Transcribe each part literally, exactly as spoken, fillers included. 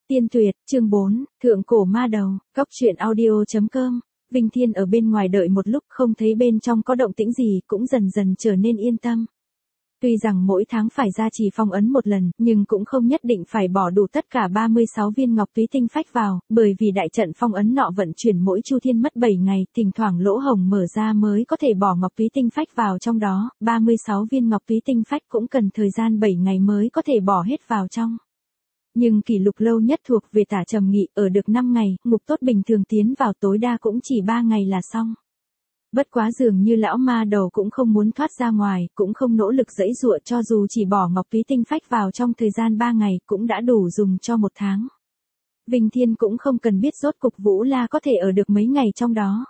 Tiên tuyệt, chương bốn, Thượng cổ ma đầu, Cóc truyện audio chấm com. Vinh Thiên ở bên ngoài đợi một lúc không thấy bên trong có động tĩnh gì cũng dần dần trở nên yên tâm. Tuy rằng mỗi tháng phải ra trì phong ấn một lần, nhưng cũng không nhất định phải bỏ đủ tất cả ba mươi sáu viên ngọc túy tinh phách vào, bởi vì đại trận phong ấn nọ vận chuyển mỗi chu thiên mất bảy ngày, thỉnh thoảng lỗ hổng mở ra mới có thể bỏ ngọc túy tinh phách vào trong đó, ba mươi sáu viên ngọc túy tinh phách cũng cần thời gian bảy ngày mới có thể bỏ hết vào trong. Nhưng kỷ lục lâu nhất thuộc về Tả Trầm Nghị, ở được năm ngày, ngục tốt bình thường tiến vào tối đa cũng chỉ ba ngày là xong. Bất quá dường như lão ma đầu cũng không muốn thoát ra ngoài, cũng không nỗ lực giãy giụa, cho dù chỉ bỏ ngọc túy tinh phách vào trong thời gian ba ngày cũng đã đủ dùng cho một tháng. Vinh Thiên cũng không cần biết rốt cục Vũ La có thể ở được mấy ngày trong đó.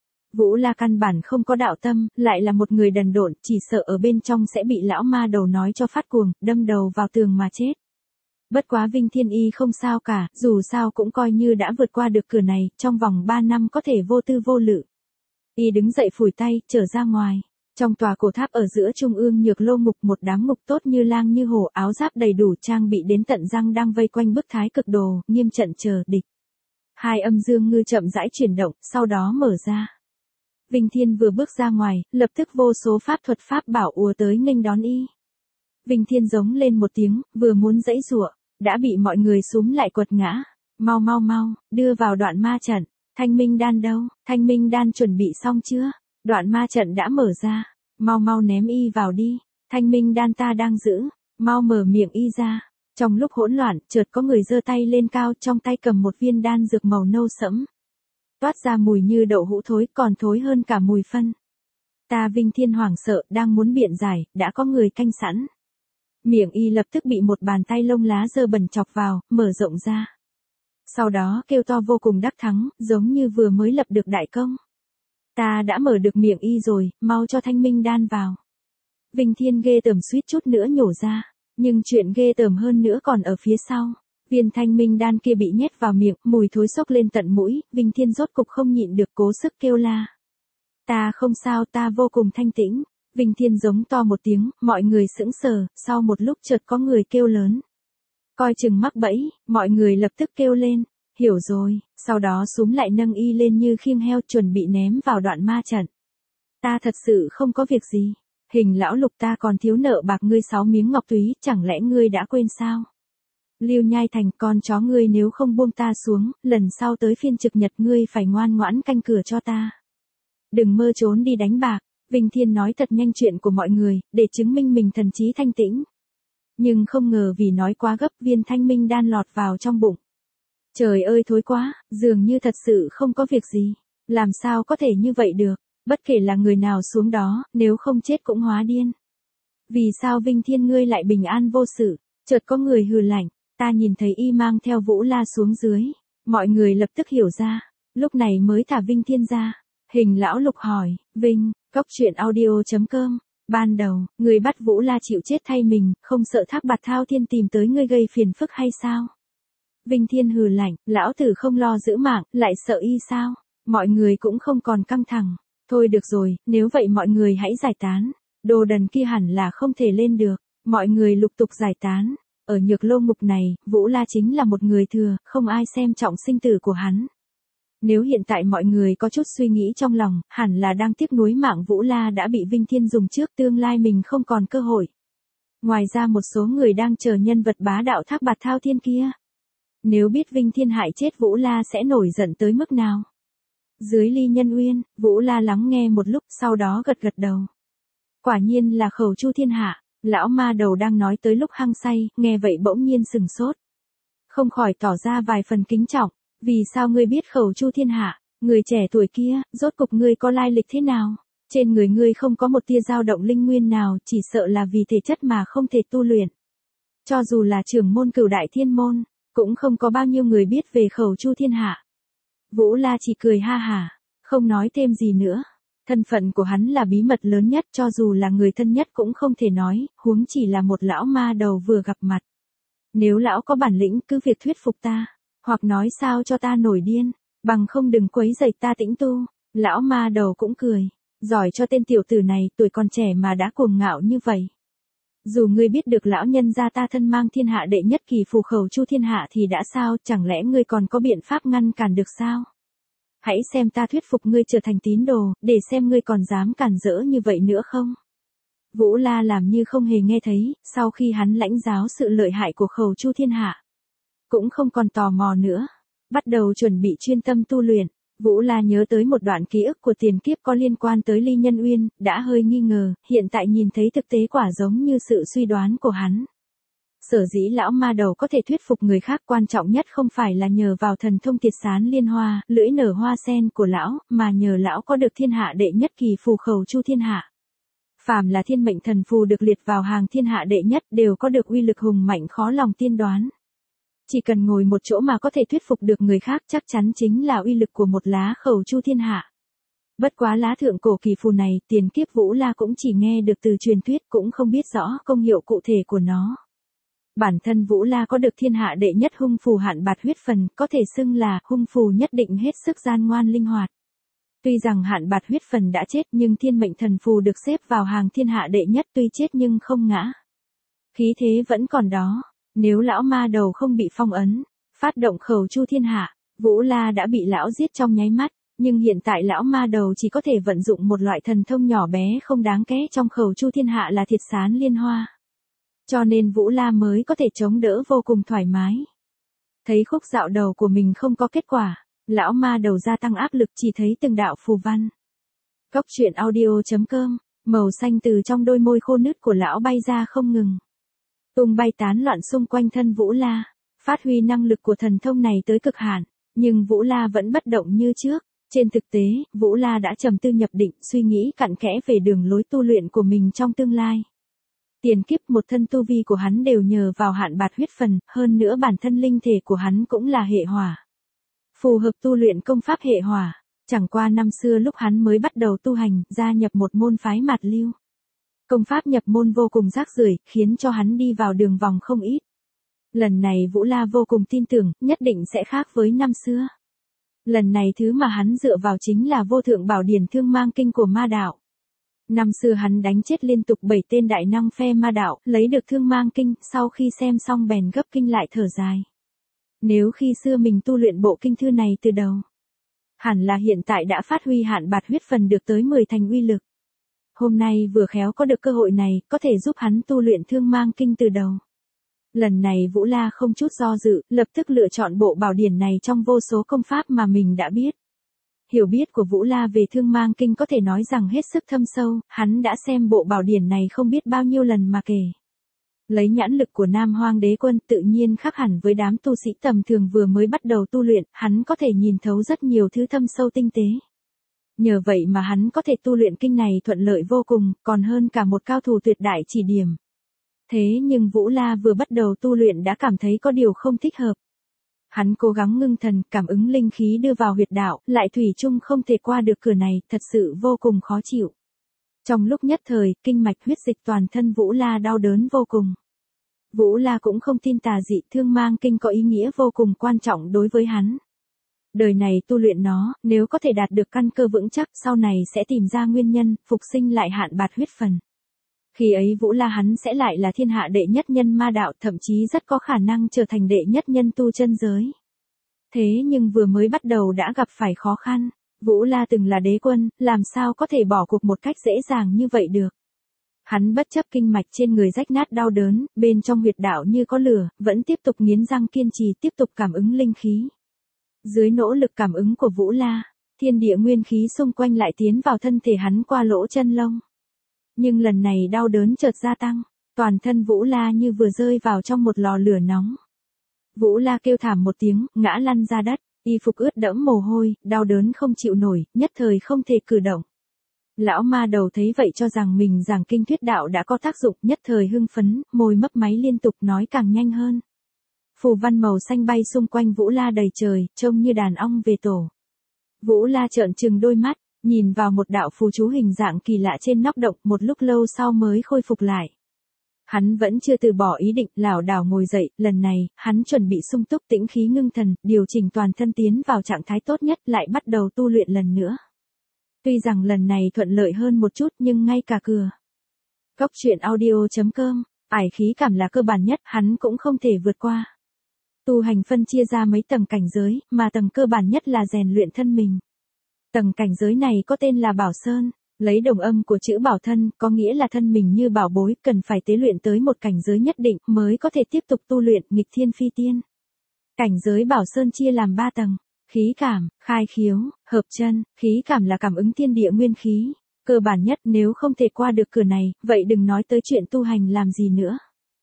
Vũ La căn bản không có đạo tâm, lại là một người đần độn, chỉ sợ ở bên trong sẽ bị lão ma đầu nói cho phát cuồng, đâm đầu vào tường mà chết. Bất quá Vinh Thiên y không sao cả, dù sao cũng coi như đã vượt qua được cửa này, trong vòng ba năm có thể vô tư vô lự. Y đứng dậy phủi tay, trở ra ngoài. Trong tòa cổ tháp ở giữa trung ương Nhược Lô Ngục, một đám ngục tốt như lang như hổ, áo giáp đầy đủ trang bị đến tận răng đang vây quanh bức thái cực đồ, nghiêm trận chờ địch. Hai âm dương ngư chậm rãi chuyển động, sau đó mở ra. Vinh Thiên vừa bước ra ngoài, lập tức vô số pháp thuật pháp bảo ùa tới nghênh đón y. Vinh Thiên giống lên một tiếng, vừa muốn giãy giụa, đã bị mọi người xúm lại quật ngã. Mau mau mau, đưa vào đoạn ma trận. Thanh minh đan đâu? Thanh minh đan chuẩn bị xong chưa? Đoạn ma trận đã mở ra. Mau mau ném y vào đi. Thanh minh đan ta đang giữ. Mau mở miệng y ra. Trong lúc hỗn loạn, chợt có người giơ tay lên cao, trong tay cầm một viên đan dược màu nâu sẫm. Toát ra mùi như đậu hũ thối, còn thối hơn cả mùi phân. Ta Vinh Thiên hoảng sợ, đang muốn biện giải, đã có người canh sẵn. Miệng y lập tức bị một bàn tay lông lá dơ bẩn chọc vào, mở rộng ra. Sau đó kêu to vô cùng đắc thắng, giống như vừa mới lập được đại công. Ta đã mở được miệng y rồi, mau cho thanh minh đan vào. Vinh Thiên ghê tởm suýt chút nữa nhổ ra, nhưng chuyện ghê tởm hơn nữa còn ở phía sau. Viên thanh minh đan kia bị nhét vào miệng, mùi thối xốc lên tận mũi, Vinh Thiên rốt cục không nhịn được cố sức kêu la. Ta không sao, ta vô cùng thanh tĩnh. Vinh Thiên giống to một tiếng, mọi người sững sờ, sau một lúc chợt có người kêu lớn. Coi chừng mắc bẫy, mọi người lập tức kêu lên, hiểu rồi, sau đó xúm lại nâng y lên như khiêng heo chuẩn bị ném vào đoạn ma trận. Ta thật sự không có việc gì, Hình lão Lục ta còn thiếu nợ bạc ngươi sáu miếng ngọc túy, chẳng lẽ ngươi đã quên sao? Lưu Nhai Thành, con chó ngươi nếu không buông ta xuống, lần sau tới phiên trực nhật ngươi phải ngoan ngoãn canh cửa cho ta. Đừng mơ trốn đi đánh bạc. Vinh Thiên nói thật nhanh chuyện của mọi người, để chứng minh mình thần trí thanh tĩnh. Nhưng không ngờ vì nói quá gấp, viên thanh minh đan lọt vào trong bụng. Trời ơi thối quá, dường như thật sự không có việc gì. Làm sao có thể như vậy được, bất kể là người nào xuống đó, nếu không chết cũng hóa điên. Vì sao Vinh Thiên ngươi lại bình an vô sự? Chợt có người hừ lạnh, ta nhìn thấy y mang theo Vũ La xuống dưới. Mọi người lập tức hiểu ra, lúc này mới thả Vinh Thiên ra. Hình lão Lục hỏi, Vinh, Cóc truyện audio chấm com. Ban đầu, người bắt Vũ La chịu chết thay mình, không sợ Thác Bạt Thao Thiên tìm tới ngươi gây phiền phức hay sao? Vinh Thiên hừ lạnh, lão tử không lo giữ mạng, lại sợ y sao? Mọi người cũng không còn căng thẳng. Thôi được rồi, nếu vậy mọi người hãy giải tán. Đồ đần kia hẳn là không thể lên được. Mọi người lục tục giải tán. Ở Nhược Lô Ngục này, Vũ La chính là một người thừa, không ai xem trọng sinh tử của hắn. Nếu hiện tại mọi người có chút suy nghĩ trong lòng, hẳn là đang tiếc nuối mạng Vũ La đã bị Vinh Thiên dùng trước, tương lai mình không còn cơ hội. Ngoài ra một số người đang chờ nhân vật bá đạo Thác Bạt Thao Thiên kia. Nếu biết Vinh Thiên hại chết Vũ La sẽ nổi giận tới mức nào? Dưới ly nhân uyên, Vũ La lắng nghe một lúc, sau đó gật gật đầu. Quả nhiên là Khẩu Chu Thiên Hạ. Lão ma đầu đang nói tới lúc hăng say, nghe vậy bỗng nhiên sừng sốt. Không khỏi tỏ ra vài phần kính trọng. Vì sao ngươi biết Khẩu Chu Thiên Hạ? Người trẻ tuổi kia, rốt cục ngươi có lai lịch thế nào? Trên người ngươi không có một tia dao động linh nguyên nào, chỉ sợ là vì thể chất mà không thể tu luyện. Cho dù là trưởng môn Cửu Đại Thiên Môn, cũng không có bao nhiêu người biết về Khẩu Chu Thiên Hạ. Vũ La chỉ cười ha hả, không nói thêm gì nữa. Thân phận của hắn là bí mật lớn nhất, cho dù là người thân nhất cũng không thể nói, huống chỉ là một lão ma đầu vừa gặp mặt. Nếu lão có bản lĩnh cứ việc thuyết phục ta. Hoặc nói sao cho ta nổi điên, bằng không đừng quấy rầy ta tĩnh tu. Lão ma đầu cũng cười, giỏi cho tên tiểu tử này, tuổi còn trẻ mà đã cuồng ngạo như vậy. Dù ngươi biết được lão nhân gia ta thân mang thiên hạ đệ nhất kỳ phù khẩu chu thiên hạ thì đã sao, chẳng lẽ ngươi còn có biện pháp ngăn cản được sao? Hãy xem ta thuyết phục ngươi trở thành tín đồ, để xem ngươi còn dám cản rỡ như vậy nữa không? Vũ La làm như không hề nghe thấy, sau khi hắn lãnh giáo sự lợi hại của khẩu chu thiên hạ. Cũng không còn tò mò nữa, bắt đầu chuẩn bị chuyên tâm tu luyện. Vũ La nhớ tới một đoạn ký ức của tiền kiếp có liên quan tới Ly Nhân Uyên, đã hơi nghi ngờ, hiện tại nhìn thấy thực tế quả giống như sự suy đoán của hắn. Sở dĩ lão ma đầu có thể thuyết phục người khác, quan trọng nhất không phải là nhờ vào thần thông tiệt sán liên hoa, lưỡi nở hoa sen của lão, mà nhờ lão có được thiên hạ đệ nhất kỳ phù khẩu chu thiên hạ. Phàm là thiên mệnh thần phù được liệt vào hàng thiên hạ đệ nhất đều có được uy lực hùng mạnh khó lòng tiên đoán. Chỉ cần ngồi một chỗ mà có thể thuyết phục được người khác, chắc chắn chính là uy lực của một lá khẩu chu thiên hạ. Bất quá lá thượng cổ kỳ phù này, tiền kiếp Vũ La cũng chỉ nghe được từ truyền thuyết, cũng không biết rõ công hiệu cụ thể của nó. Bản thân Vũ La có được thiên hạ đệ nhất hung phù hạn bạt huyết phần, có thể xưng là hung phù nhất định hết sức gian ngoan linh hoạt. Tuy rằng hạn bạt huyết phần đã chết nhưng thiên mệnh thần phù được xếp vào hàng thiên hạ đệ nhất, tuy chết nhưng không ngã. Khí thế vẫn còn đó. Nếu lão ma đầu không bị phong ấn, phát động khẩu chu thiên hạ, Vũ La đã bị lão giết trong nháy mắt, nhưng hiện tại lão ma đầu chỉ có thể vận dụng một loại thần thông nhỏ bé không đáng kể trong khẩu chu thiên hạ là thiệt sán liên hoa. Cho nên Vũ La mới có thể chống đỡ vô cùng thoải mái. Thấy khúc dạo đầu của mình không có kết quả, lão ma đầu gia tăng áp lực, chỉ thấy từng đạo phù văn. Cốc truyện audio chấm com, màu xanh từ trong đôi môi khô nứt của lão bay ra không ngừng. Tung bay tán loạn xung quanh thân Vũ La, phát huy năng lực của thần thông này tới cực hạn, nhưng Vũ La vẫn bất động như trước. Trên thực tế, Vũ La đã trầm tư nhập định, suy nghĩ cặn kẽ về đường lối tu luyện của mình trong tương lai. Tiền kiếp một thân tu vi của hắn đều nhờ vào hạn bạt huyết phần, hơn nữa bản thân linh thể của hắn cũng là hệ hỏa. Phù hợp tu luyện công pháp hệ hỏa, chẳng qua năm xưa lúc hắn mới bắt đầu tu hành, gia nhập một môn phái mạt lưu. Công pháp nhập môn vô cùng rác rưởi, khiến cho hắn đi vào đường vòng không ít. Lần này Vũ La vô cùng tin tưởng, nhất định sẽ khác với năm xưa. Lần này thứ mà hắn dựa vào chính là vô thượng bảo điển thương mang kinh của ma đạo. Năm xưa hắn đánh chết liên tục bảy tên đại năng phe ma đạo, lấy được thương mang kinh, sau khi xem xong bèn gấp kinh lại thở dài. Nếu khi xưa mình tu luyện bộ kinh thư này từ đầu, hẳn là hiện tại đã phát huy hạn bạt huyết phần được tới mười thành uy lực. Hôm nay vừa khéo có được cơ hội này, có thể giúp hắn tu luyện thương mang kinh từ đầu. Lần này Vũ La không chút do dự, lập tức lựa chọn bộ bảo điển này trong vô số công pháp mà mình đã biết. Hiểu biết của Vũ La về thương mang kinh có thể nói rằng hết sức thâm sâu, hắn đã xem bộ bảo điển này không biết bao nhiêu lần mà kể. Lấy nhãn lực của Nam Hoang Đế Quân tự nhiên khác hẳn với đám tu sĩ tầm thường vừa mới bắt đầu tu luyện, hắn có thể nhìn thấu rất nhiều thứ thâm sâu tinh tế. Nhờ vậy mà hắn có thể tu luyện kinh này thuận lợi vô cùng, còn hơn cả một cao thủ tuyệt đại chỉ điểm. Thế nhưng Vũ La vừa bắt đầu tu luyện đã cảm thấy có điều không thích hợp. Hắn cố gắng ngưng thần, cảm ứng linh khí đưa vào huyệt đạo, lại thủy chung không thể qua được cửa này, thật sự vô cùng khó chịu. Trong lúc nhất thời, kinh mạch huyết dịch toàn thân Vũ La đau đớn vô cùng. Vũ La cũng không tin tà dị, thương mang kinh có ý nghĩa vô cùng quan trọng đối với hắn. Đời này tu luyện nó, nếu có thể đạt được căn cơ vững chắc, sau này sẽ tìm ra nguyên nhân, phục sinh lại hạn bạt huyết phần. Khi ấy Vũ La hắn sẽ lại là thiên hạ đệ nhất nhân ma đạo, thậm chí rất có khả năng trở thành đệ nhất nhân tu chân giới. Thế nhưng vừa mới bắt đầu đã gặp phải khó khăn. Vũ La từng là đế quân, làm sao có thể bỏ cuộc một cách dễ dàng như vậy được. Hắn bất chấp kinh mạch trên người rách nát đau đớn, bên trong huyệt đạo như có lửa, vẫn tiếp tục nghiến răng kiên trì tiếp tục cảm ứng linh khí. Dưới nỗ lực cảm ứng của Vũ La, thiên địa nguyên khí xung quanh lại tiến vào thân thể hắn qua lỗ chân lông. Nhưng lần này đau đớn chợt gia tăng, toàn thân Vũ La như vừa rơi vào trong một lò lửa nóng. Vũ La kêu thảm một tiếng, ngã lăn ra đất, y phục ướt đẫm mồ hôi, đau đớn không chịu nổi, nhất thời không thể cử động. Lão ma đầu thấy vậy cho rằng mình giảng kinh thuyết đạo đã có tác dụng, nhất thời hưng phấn, môi mấp máy liên tục nói càng nhanh hơn. Phù văn màu xanh bay xung quanh Vũ La đầy trời, trông như đàn ong về tổ. Vũ La trợn trừng đôi mắt, nhìn vào một đạo phù chú hình dạng kỳ lạ trên nóc động, một lúc lâu sau mới khôi phục lại. Hắn vẫn chưa từ bỏ ý định, lảo đảo ngồi dậy, lần này, hắn chuẩn bị sung túc tĩnh khí ngưng thần, điều chỉnh toàn thân tiến vào trạng thái tốt nhất, lại bắt đầu tu luyện lần nữa. Tuy rằng lần này thuận lợi hơn một chút nhưng ngay cả cửa. Cốc truyện audio chấm com Ải khí cảm là cơ bản nhất, hắn cũng không thể vượt qua. Tu hành phân chia ra mấy tầng cảnh giới, mà tầng cơ bản nhất là rèn luyện thân mình. Tầng cảnh giới này có tên là Bảo Sơn, lấy đồng âm của chữ bảo thân, có nghĩa là thân mình như bảo bối, cần phải tế luyện tới một cảnh giới nhất định mới có thể tiếp tục tu luyện nghịch thiên phi tiên. Cảnh giới Bảo Sơn chia làm ba tầng: khí cảm, khai khiếu, hợp chân. Khí cảm là cảm ứng thiên địa nguyên khí, cơ bản nhất, nếu không thể qua được cửa này, vậy đừng nói tới chuyện tu hành làm gì nữa.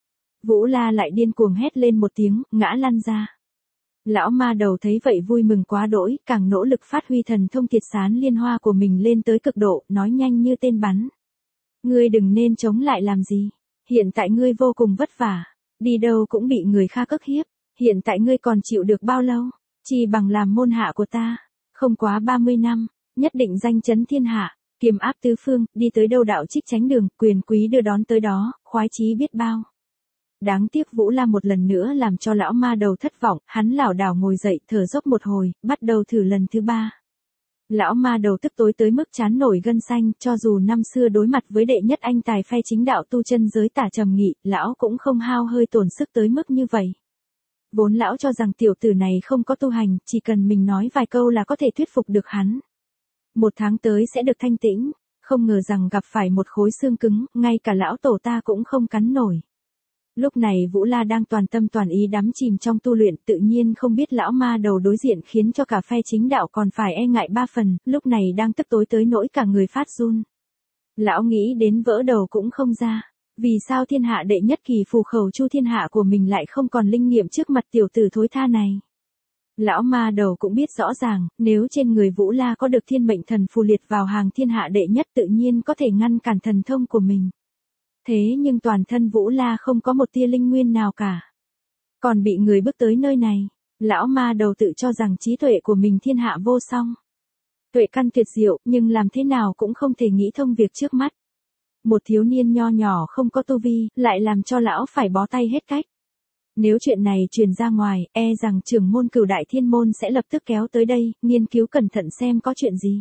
Vũ La lại điên cuồng hét lên một tiếng, ngã lăn ra. Lão ma đầu thấy vậy vui mừng quá đỗi, càng nỗ lực phát huy thần thông thiệt sán liên hoa của mình lên tới cực độ, nói nhanh như tên bắn. Ngươi đừng nên chống lại làm gì. Hiện tại ngươi vô cùng vất vả, đi đâu cũng bị người khác ức hiếp. Hiện tại ngươi còn chịu được bao lâu? Chỉ bằng làm môn hạ của ta. Không quá ba mươi năm, nhất định danh chấn thiên hạ, kiềm áp tứ phương, đi tới đâu đạo trích tránh đường, quyền quý đưa đón tới đó, khoái chí biết bao. Đáng tiếc Vũ La một lần nữa làm cho lão ma đầu thất vọng, hắn lảo đảo ngồi dậy, thở dốc một hồi, bắt đầu thử lần thứ ba. Lão ma đầu tức tối tới mức chán nổi gân xanh, cho dù năm xưa đối mặt với đệ nhất anh tài phe chính đạo tu chân giới Tả Trầm Nghị, lão cũng không hao hơi tổn sức tới mức như vậy. Vốn lão cho rằng tiểu tử này không có tu hành, chỉ cần mình nói vài câu là có thể thuyết phục được hắn. Một tháng tới sẽ được thanh tĩnh, không ngờ rằng gặp phải một khối xương cứng, ngay cả lão tổ ta cũng không cắn nổi. Lúc này Vũ La đang toàn tâm toàn ý đắm chìm trong tu luyện, tự nhiên không biết lão ma đầu đối diện khiến cho cả phe chính đạo còn phải e ngại ba phần, lúc này đang tức tối tới nỗi cả người phát run. Lão nghĩ đến vỡ đầu cũng không ra, vì sao thiên hạ đệ nhất kỳ phù khẩu chu thiên hạ của mình lại không còn linh nghiệm trước mặt tiểu tử thối tha này. Lão ma đầu cũng biết rõ ràng, nếu trên người Vũ La có được thiên mệnh thần phù liệt vào hàng thiên hạ đệ nhất tự nhiên có thể ngăn cản thần thông của mình. Thế nhưng toàn thân Vũ La không có một tia linh nguyên nào cả. Còn bị người bước tới nơi này, lão ma đầu tự cho rằng trí tuệ của mình thiên hạ vô song. Tuệ căn tuyệt diệu, nhưng làm thế nào cũng không thể nghĩ thông việc trước mắt. Một thiếu niên nho nhỏ không có tu vi, lại làm cho lão phải bó tay hết cách. Nếu chuyện này truyền ra ngoài, e rằng trưởng môn Cửu Đại Thiên Môn sẽ lập tức kéo tới đây, nghiên cứu cẩn thận xem có chuyện gì.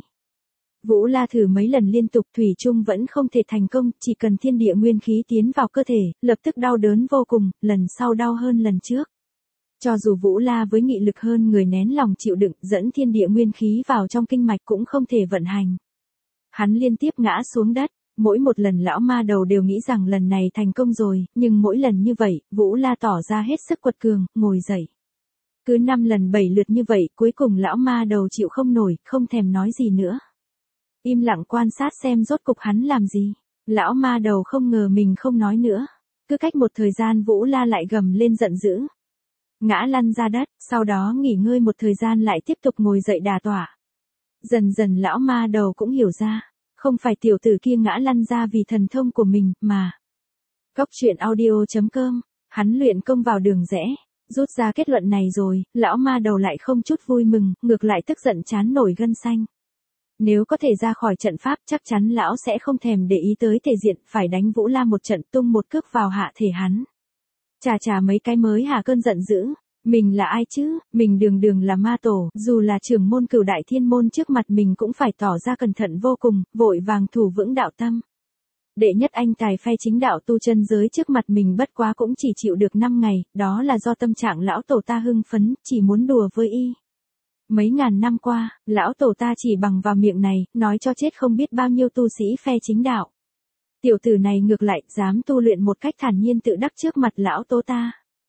Vũ La thử mấy lần liên tục thủy chung vẫn không thể thành công, chỉ cần thiên địa nguyên khí tiến vào cơ thể, lập tức đau đớn vô cùng, lần sau đau hơn lần trước. Cho dù Vũ La với nghị lực hơn người nén lòng chịu đựng, dẫn thiên địa nguyên khí vào trong kinh mạch cũng không thể vận hành. Hắn liên tiếp ngã xuống đất, mỗi một lần lão ma đầu đều nghĩ rằng lần này thành công rồi, nhưng mỗi lần như vậy, Vũ La tỏ ra hết sức quật cường, ngồi dậy. Cứ năm lần bảy lượt như vậy, cuối cùng lão ma đầu chịu không nổi, không thèm nói gì nữa. Im lặng quan sát xem rốt cục hắn làm gì. Lão ma đầu không ngờ mình không nói nữa. Cứ cách một thời gian Vũ La lại gầm lên giận dữ. Ngã lăn ra đất, sau đó nghỉ ngơi một thời gian lại tiếp tục ngồi dậy đà tọa. Dần dần lão ma đầu cũng hiểu ra. Không phải tiểu tử kia ngã lăn ra vì thần thông của mình, mà. Cốc truyện audio chấm com, hắn luyện công vào đường rẽ. Rút ra kết luận này rồi, lão ma đầu lại không chút vui mừng, ngược lại tức giận chán nổi gân xanh. Nếu có thể ra khỏi trận pháp chắc chắn lão sẽ không thèm để ý tới thể diện, phải đánh Vũ La một trận tung một cước vào hạ thể hắn. Chà chà mấy cái mới hả cơn giận dữ, mình là ai chứ, mình đường đường là ma tổ, dù là trưởng môn Cửu Đại Thiên Môn trước mặt mình cũng phải tỏ ra cẩn thận vô cùng, vội vàng thủ vững đạo tâm. Đệ nhất anh tài phe chính đạo tu chân giới trước mặt mình bất quá cũng chỉ chịu được năm ngày, đó là do tâm trạng lão tổ ta hưng phấn, chỉ muốn đùa với y. Mấy ngàn năm qua, lão tổ ta chỉ bằng vào miệng này, nói cho chết không biết bao nhiêu tu sĩ phe chính đạo. Tiểu tử này ngược lại, dám tu luyện một cách thản nhiên tự đắc trước mặt lão tổ ta.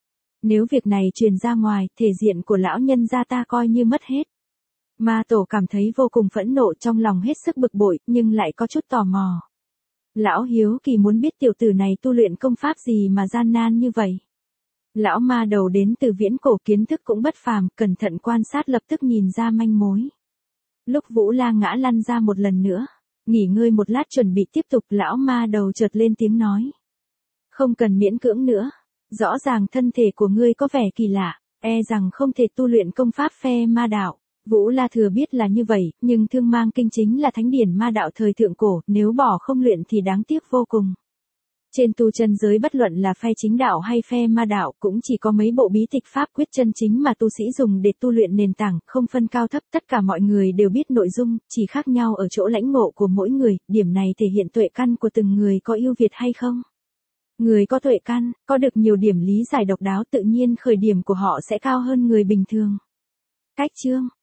Nếu việc này truyền ra ngoài, thể diện của lão nhân gia ta coi như mất hết. Ma tổ cảm thấy vô cùng phẫn nộ, trong lòng hết sức bực bội, nhưng lại có chút tò mò. Lão hiếu kỳ muốn biết tiểu tử này tu luyện công pháp gì mà gian nan như vậy. Lão ma đầu đến từ viễn cổ, kiến thức cũng bất phàm, cẩn thận quan sát lập tức nhìn ra manh mối. Lúc Vũ La ngã lăn ra một lần nữa, nghỉ ngơi một lát chuẩn bị tiếp tục, lão ma đầu chợt lên tiếng nói. Không cần miễn cưỡng nữa, rõ ràng thân thể của ngươi có vẻ kỳ lạ, e rằng không thể tu luyện công pháp phe ma đạo. Vũ La thừa biết là như vậy, nhưng Thương Mang Kinh chính là thánh điển ma đạo thời thượng cổ, nếu bỏ không luyện thì đáng tiếc vô cùng. Trên tu chân giới bất luận là phe chính đạo hay phe ma đạo cũng chỉ có mấy bộ bí tịch pháp quyết chân chính mà tu sĩ dùng để tu luyện nền tảng, không phân cao thấp, tất cả mọi người đều biết nội dung, chỉ khác nhau ở chỗ lãnh ngộ của mỗi người, điểm này thể hiện tuệ căn của từng người có ưu việt hay không. Người có tuệ căn, có được nhiều điểm lý giải độc đáo tự nhiên khởi điểm của họ sẽ cao hơn người bình thường. Cách chương